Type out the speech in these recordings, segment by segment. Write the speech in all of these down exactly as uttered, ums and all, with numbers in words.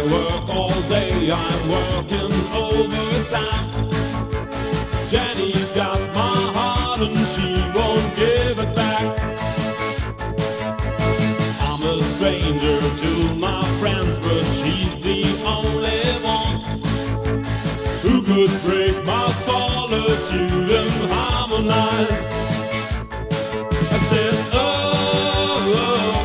work all day, I'm working overtime. Jenny got my heart and she won't give it back. I'm a stranger to my friends, but she's the only one who could break my solitude and harmonize. I said, oh, oh.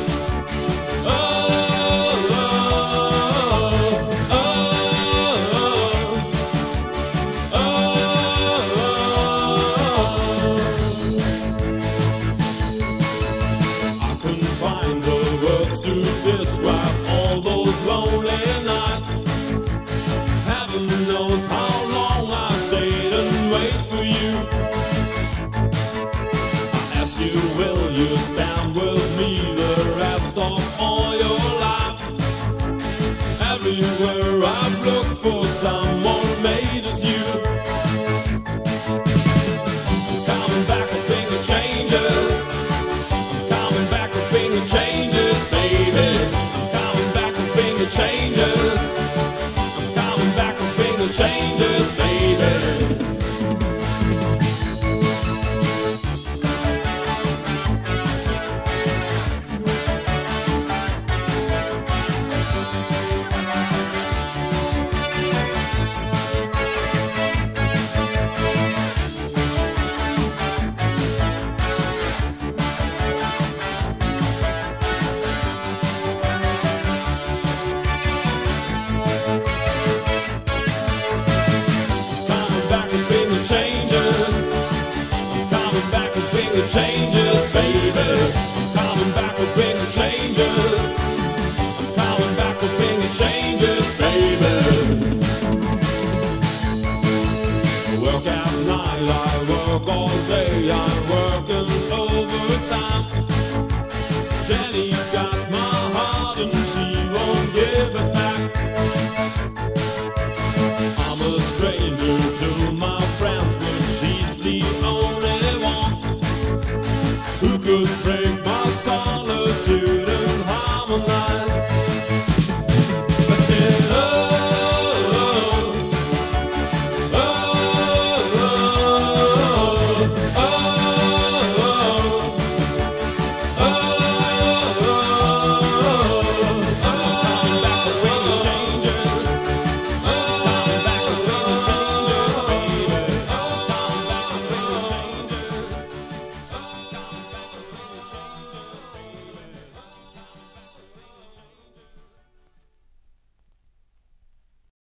Describe all those lonely nights. Heaven knows how long I stayed and wait for you. I ask you, will you stand with me the rest of all your life? Everywhere I've looked for someone made as you. Coming back, hoping it changes. Coming back, hoping it changes, baby. Changes. I'm coming back, hoping the changes, baby. Changes, baby. I'm coming back, hoping it changes. I'm coming back, hoping it changes, baby. I work at night, I work all day, I'm working overtime. Jenny got my heart and she won't give it back. I'm a stranger